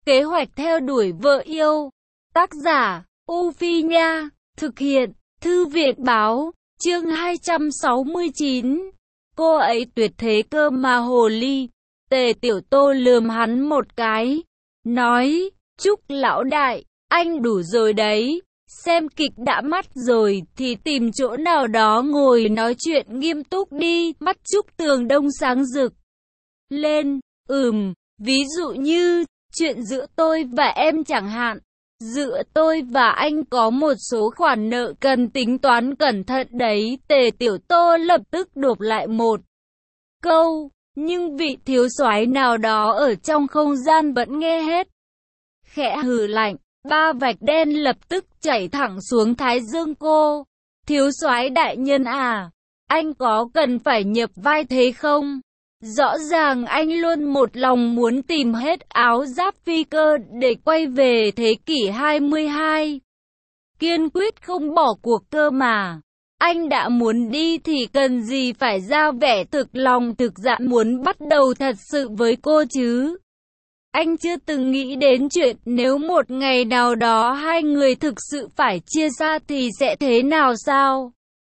Kế hoạch theo đuổi vợ yêu. Tác giả, U Phi Nha. Thực hiện, Thư viện Báo. Chương 269. Cô ấy tuyệt thế cơ mà hồ ly. Tề Tiểu Tô lườm hắn một cái. Nói, Trúc lão đại, anh đủ rồi đấy. Xem kịch đã mắt rồi thì tìm chỗ nào đó ngồi nói chuyện nghiêm túc đi. Mắt Trúc Tường Đông sáng rực lên. Ví dụ như chuyện giữa tôi và em chẳng hạn. Giữa tôi và anh có một số khoản nợ cần tính toán cẩn thận đấy. Tề Tiểu Tô lập tức đột lại một câu, nhưng vị thiếu soái nào đó ở trong không gian vẫn nghe hết. Khẽ hừ lạnh, ba vạch đen lập tức chảy thẳng xuống thái dương cô. Thiếu soái đại nhân à, anh có cần phải nhập vai thế không? Rõ ràng anh luôn một lòng muốn tìm hết áo giáp phi cơ để quay về thế kỷ 22. Kiên quyết không bỏ cuộc cơ mà. Anh đã muốn đi thì cần gì phải ra vẻ thực lòng thực dạ muốn bắt đầu thật sự với cô chứ? Anh chưa từng nghĩ đến chuyện nếu một ngày nào đó hai người thực sự phải chia xa thì sẽ thế nào sao?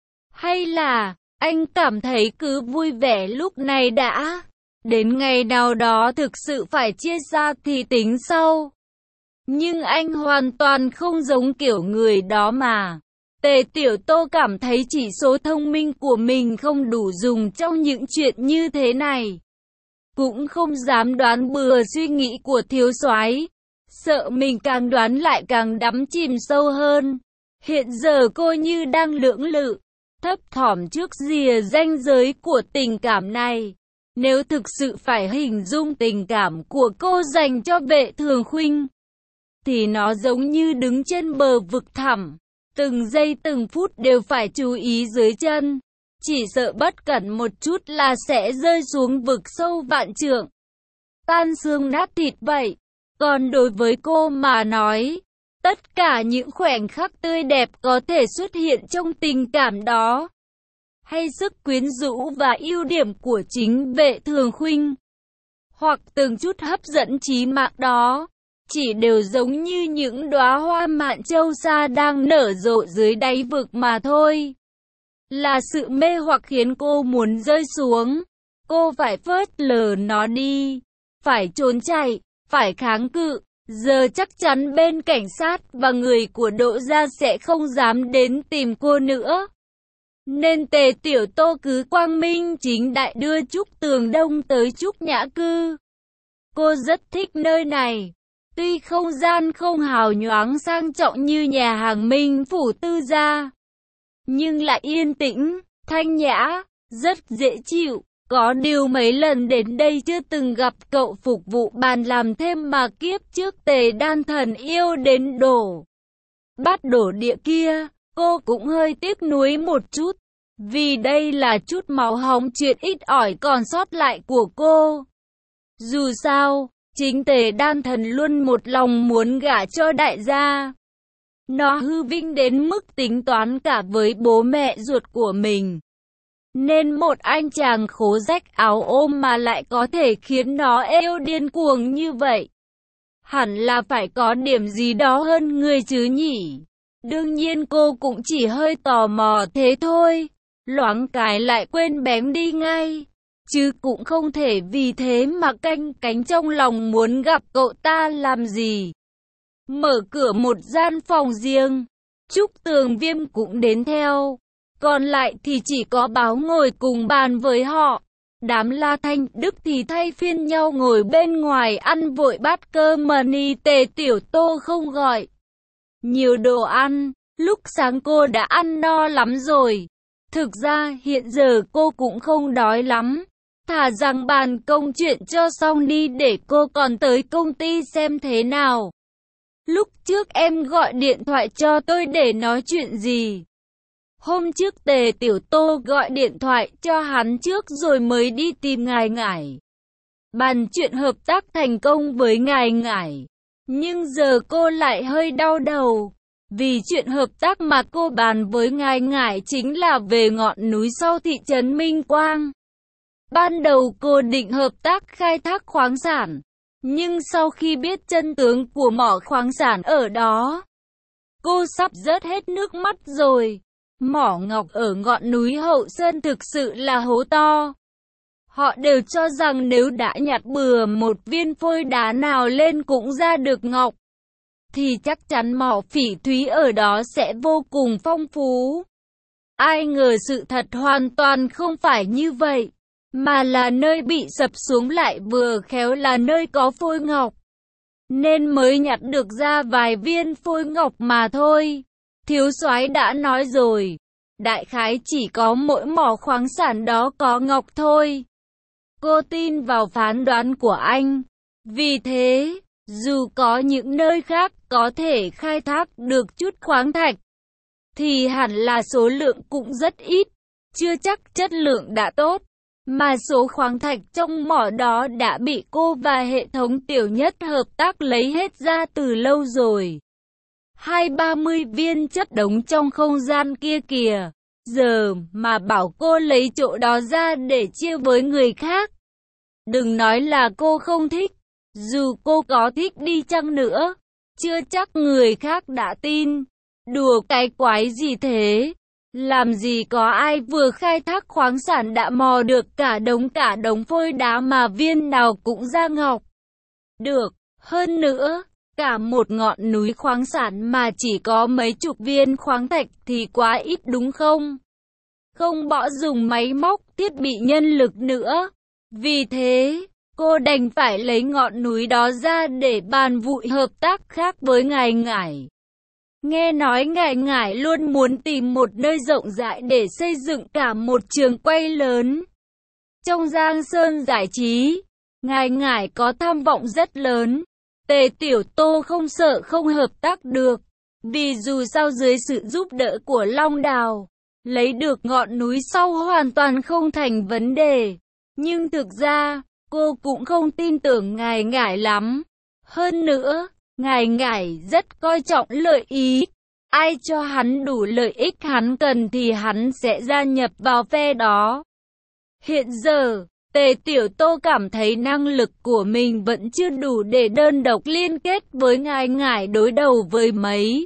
Hay là anh cảm thấy cứ vui vẻ lúc này đã, đến ngày nào đó thực sự phải chia xa thì tính sau. Nhưng anh hoàn toàn không giống kiểu người đó mà. Tề Tiểu Tô cảm thấy chỉ số thông minh của mình không đủ dùng trong những chuyện như thế này. Cũng không dám đoán bừa suy nghĩ của thiếu soái, sợ mình càng đoán lại càng đắm chìm sâu hơn. Hiện giờ cô như đang lưỡng lự, thấp thỏm trước rìa ranh giới của tình cảm này. Nếu thực sự phải hình dung tình cảm của cô dành cho Vệ Thường Khuynh, thì nó giống như đứng trên bờ vực thẳm. Từng giây từng phút đều phải chú ý dưới chân. Chỉ sợ bất cẩn một chút là sẽ rơi xuống vực sâu vạn trượng, tan xương nát thịt vậy. Còn đối với cô mà nói, tất cả những khoảnh khắc tươi đẹp có thể xuất hiện trong tình cảm đó, hay sức quyến rũ và ưu điểm của chính Vệ Thường Khuynh, hoặc từng chút hấp dẫn chí mạng đó, chỉ đều giống như những đóa hoa mạn châu sa đang nở rộ dưới đáy vực mà thôi. Là sự mê hoặc khiến cô muốn rơi xuống. Cô phải phớt lờ nó đi, phải trốn chạy, phải kháng cự. Giờ chắc chắn bên cảnh sát và người của Đỗ gia sẽ không dám đến tìm cô nữa. Nên Tề Tiểu Tô cứ quang minh chính đại đưa Trúc Tường Đông tới Trúc Nhã Cư. Cô rất thích nơi này. Tuy không gian không hào nhoáng sang trọng như nhà hàng Minh Phủ Tư gia, nhưng lại yên tĩnh, thanh nhã, rất dễ chịu. Có điều mấy lần đến đây chưa từng gặp cậu phục vụ bàn làm thêm mà kiếp trước Tề Đan Thần yêu đến đổ bát đổ địa kia, cô cũng hơi tiếc nuối một chút. Vì đây là chút máu hóng chuyện ít ỏi còn sót lại của cô. Dù sao, chính Tề Đan Thần luôn một lòng muốn gả cho đại gia. Nó hư vinh đến mức tính toán cả với bố mẹ ruột của mình. Nên một anh chàng khố rách áo ôm mà lại có thể khiến nó yêu điên cuồng như vậy, hẳn là phải có điểm gì đó hơn người chứ nhỉ. Đương nhiên cô cũng chỉ hơi tò mò thế thôi, loáng cái lại quên bén đi ngay. Chứ cũng không thể vì thế mà canh cánh trong lòng muốn gặp cậu ta làm gì. Mở cửa một gian phòng riêng, Trúc Tường Viêm cũng đến theo. Còn lại thì chỉ có Báo ngồi cùng bàn với họ. Đám La Thanh Đức thì thay phiên nhau ngồi bên ngoài ăn vội bát cơm mà Tề Tiểu Tô không gọi nhiều đồ ăn. Lúc sáng cô đã ăn no lắm rồi. Thực ra hiện giờ cô cũng không đói lắm. Thà rằng bàn công chuyện cho xong đi để cô còn tới công ty xem thế nào. Lúc trước em gọi điện thoại cho tôi để nói chuyện gì? Hôm trước Tề Tiểu Tô gọi điện thoại cho hắn trước rồi mới đi tìm Ngải Ngải, bàn chuyện hợp tác thành công với Ngải Ngải. Nhưng giờ cô lại hơi đau đầu, vì chuyện hợp tác mà cô bàn với Ngải Ngải chính là về ngọn núi sau thị trấn Minh Quang. Ban đầu cô định hợp tác khai thác khoáng sản, Nhưng sau khi biết chân tướng của mỏ khoáng sản ở đó, cô sắp rớt hết nước mắt rồi. Mỏ ngọc ở ngọn núi Hậu Sơn thực sự là hố to. Họ đều cho rằng nếu đã nhặt bừa một viên phôi đá nào lên cũng ra được ngọc, thì chắc chắn mỏ phỉ thúy ở đó sẽ vô cùng phong phú. Ai ngờ sự thật hoàn toàn không phải như vậy, mà là nơi bị sập xuống lại vừa khéo là nơi có phôi ngọc, nên mới nhặt được ra vài viên phôi ngọc mà thôi. Thiếu soái đã nói rồi, đại khái chỉ có mỗi mỏ khoáng sản đó có ngọc thôi. Cô tin vào phán đoán của anh. Vì thế, dù có những nơi khác có thể khai thác được chút khoáng thạch, thì hẳn là số lượng cũng rất ít, chưa chắc chất lượng đã tốt. Mà số khoáng thạch trong mỏ đó đã bị cô và hệ thống Tiểu Nhất hợp tác lấy hết ra từ lâu rồi. 20-30 viên chất đống trong không gian kia kìa. Giờ mà bảo cô lấy chỗ đó ra để chia với người khác, đừng nói là cô không thích. Dù cô có thích đi chăng nữa, chưa chắc người khác đã tin. Đùa cái quái gì thế? Làm gì có ai vừa khai thác khoáng sản đã mò được cả đống phôi đá mà viên nào cũng ra ngọc. Được, hơn nữa, cả một ngọn núi khoáng sản mà chỉ có mấy chục viên khoáng thạch thì quá ít đúng không? Không bỏ dùng máy móc, thiết bị nhân lực nữa. Vì thế, cô đành phải lấy ngọn núi đó ra để bàn vụi hợp tác khác với ngài Ngải. Nghe nói ngài Ngải luôn muốn tìm một nơi rộng rãi để xây dựng cả một trường quay lớn. Trong Giang Sơn giải trí, ngài Ngải có tham vọng rất lớn. Tề Tiểu Tô không sợ không hợp tác được, vì dù sao dưới sự giúp đỡ của Long Đào, lấy được ngọn núi sau hoàn toàn không thành vấn đề. Nhưng thực ra, cô cũng không tin tưởng ngài Ngải lắm. Hơn nữa, ngài Ngải rất coi trọng lợi ích. Ai cho hắn đủ lợi ích hắn cần thì hắn sẽ gia nhập vào phe đó. Hiện giờ, Tề Tiểu Tô cảm thấy năng lực của mình vẫn chưa đủ để đơn độc liên kết với ngài Ngải đối đầu với mấy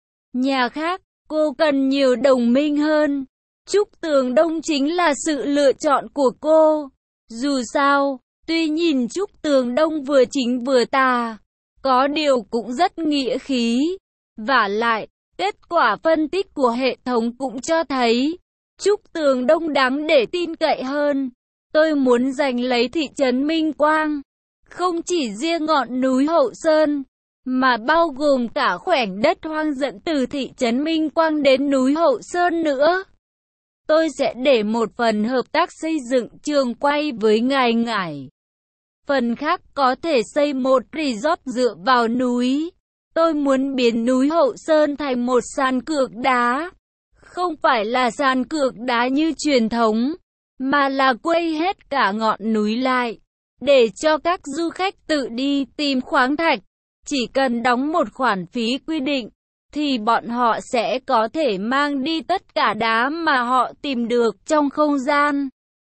nhà khác. Cô cần nhiều đồng minh hơn. Trúc Tường Đông chính là sự lựa chọn của cô. Dù sao, tuy nhìn Trúc Tường Đông vừa chính vừa tà, có điều cũng rất nghĩa khí. Vả lại, kết quả phân tích của hệ thống cũng cho thấy Trúc Tường Đông đáng để tin cậy hơn. Tôi muốn giành lấy thị trấn Minh Quang, không chỉ riêng ngọn núi Hậu Sơn, mà bao gồm cả khoảnh đất hoang dẫn từ thị trấn Minh Quang đến núi Hậu Sơn nữa. Tôi sẽ để một phần hợp tác xây dựng trường quay với ngài Ngải. Phần khác có thể xây một resort dựa vào núi. Tôi muốn biến núi Hậu Sơn thành một sàn cược đá. Không phải là sàn cược đá như truyền thống, mà là quây hết cả ngọn núi lại, để cho các du khách tự đi tìm khoáng thạch. Chỉ cần đóng một khoản phí quy định, thì bọn họ sẽ có thể mang đi tất cả đá mà họ tìm được trong không gian.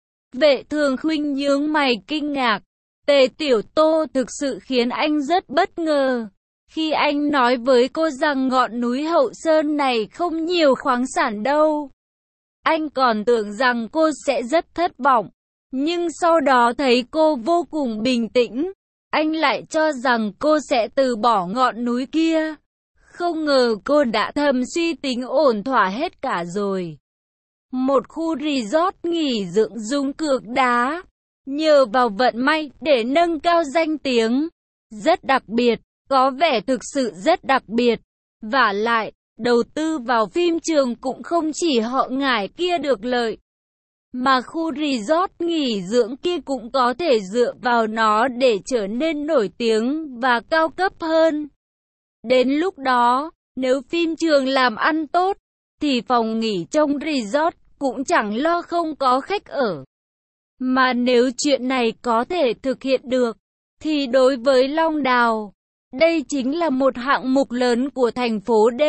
Vệ Thường Khuynh nhướng mày kinh ngạc. Tề Tiểu Tô thực sự khiến anh rất bất ngờ. Khi anh nói với cô rằng ngọn núi Hậu Sơn này không nhiều khoáng sản đâu, anh còn tưởng rằng cô sẽ rất thất vọng. Nhưng sau đó thấy cô vô cùng bình tĩnh, anh lại cho rằng cô sẽ từ bỏ ngọn núi kia. Không ngờ cô đã thầm suy tính ổn thỏa hết cả rồi. Một khu resort nghỉ dưỡng dùng cược đá, nhờ vào vận may để nâng cao danh tiếng. Rất đặc biệt, có vẻ thực sự rất đặc biệt. Vả lại, đầu tư vào phim trường cũng không chỉ họ Ngải kia được lợi, mà khu resort nghỉ dưỡng kia cũng có thể dựa vào nó để trở nên nổi tiếng và cao cấp hơn. Đến lúc đó, nếu phim trường làm ăn tốt, thì phòng nghỉ trong resort cũng chẳng lo không có khách ở. Mà nếu chuyện này có thể thực hiện được, thì đối với Long Đào, đây chính là một hạng mục lớn của thành phố D.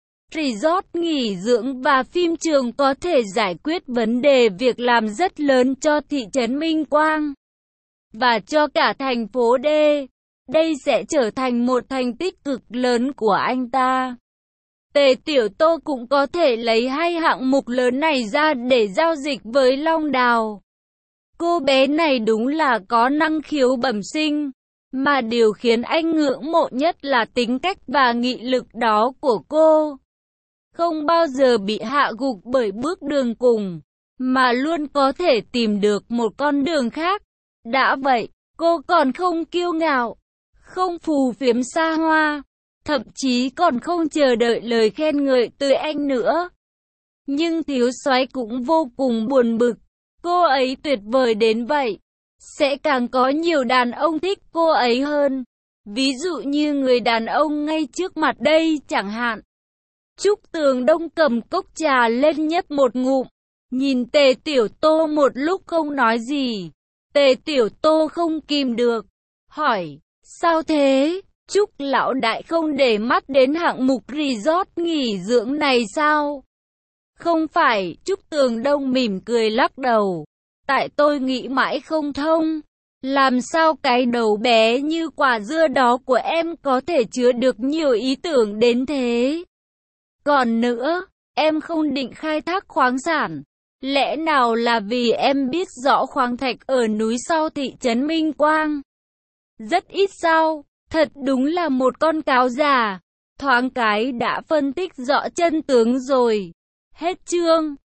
Resort nghỉ dưỡng và phim trường có thể giải quyết vấn đề việc làm rất lớn cho thị trấn Minh Quang và cho cả thành phố D. Đây sẽ trở thành một thành tích cực lớn của anh ta. Tề Tiểu Tô cũng có thể lấy hai hạng mục lớn này ra để giao dịch với Long Đào. Cô bé này đúng là có năng khiếu bẩm sinh. Mà điều khiến anh ngưỡng mộ nhất là tính cách và nghị lực đó của cô. Không bao giờ bị hạ gục bởi bước đường cùng, mà luôn có thể tìm được một con đường khác. Đã vậy, cô còn không kiêu ngạo, không phù phiếm xa hoa, thậm chí còn không chờ đợi lời khen ngợi từ anh nữa. Nhưng Thiếu Soái cũng vô cùng buồn bực, cô ấy tuyệt vời đến vậy. Sẽ càng có nhiều đàn ông thích cô ấy hơn. Ví dụ như người đàn ông ngay trước mặt đây chẳng hạn. Trúc Tường Đông cầm cốc trà lên nhấp một ngụm, nhìn Tề Tiểu Tô một lúc không nói gì. Tề Tiểu Tô không kìm được, hỏi, sao thế? Trúc lão đại không để mắt đến hạng mục resort nghỉ dưỡng này sao? Không phải, Trúc Tường Đông mỉm cười lắc đầu. Tại tôi nghĩ mãi không thông. Làm sao cái đầu bé như quả dưa đó của em có thể chứa được nhiều ý tưởng đến thế? Còn nữa, em không định khai thác khoáng sản. Lẽ nào là vì em biết rõ khoáng thạch ở núi sau thị trấn Minh Quang? Rất ít sao? Thật đúng là một con cáo già. Thoáng cái đã phân tích rõ chân tướng rồi. Hết chương.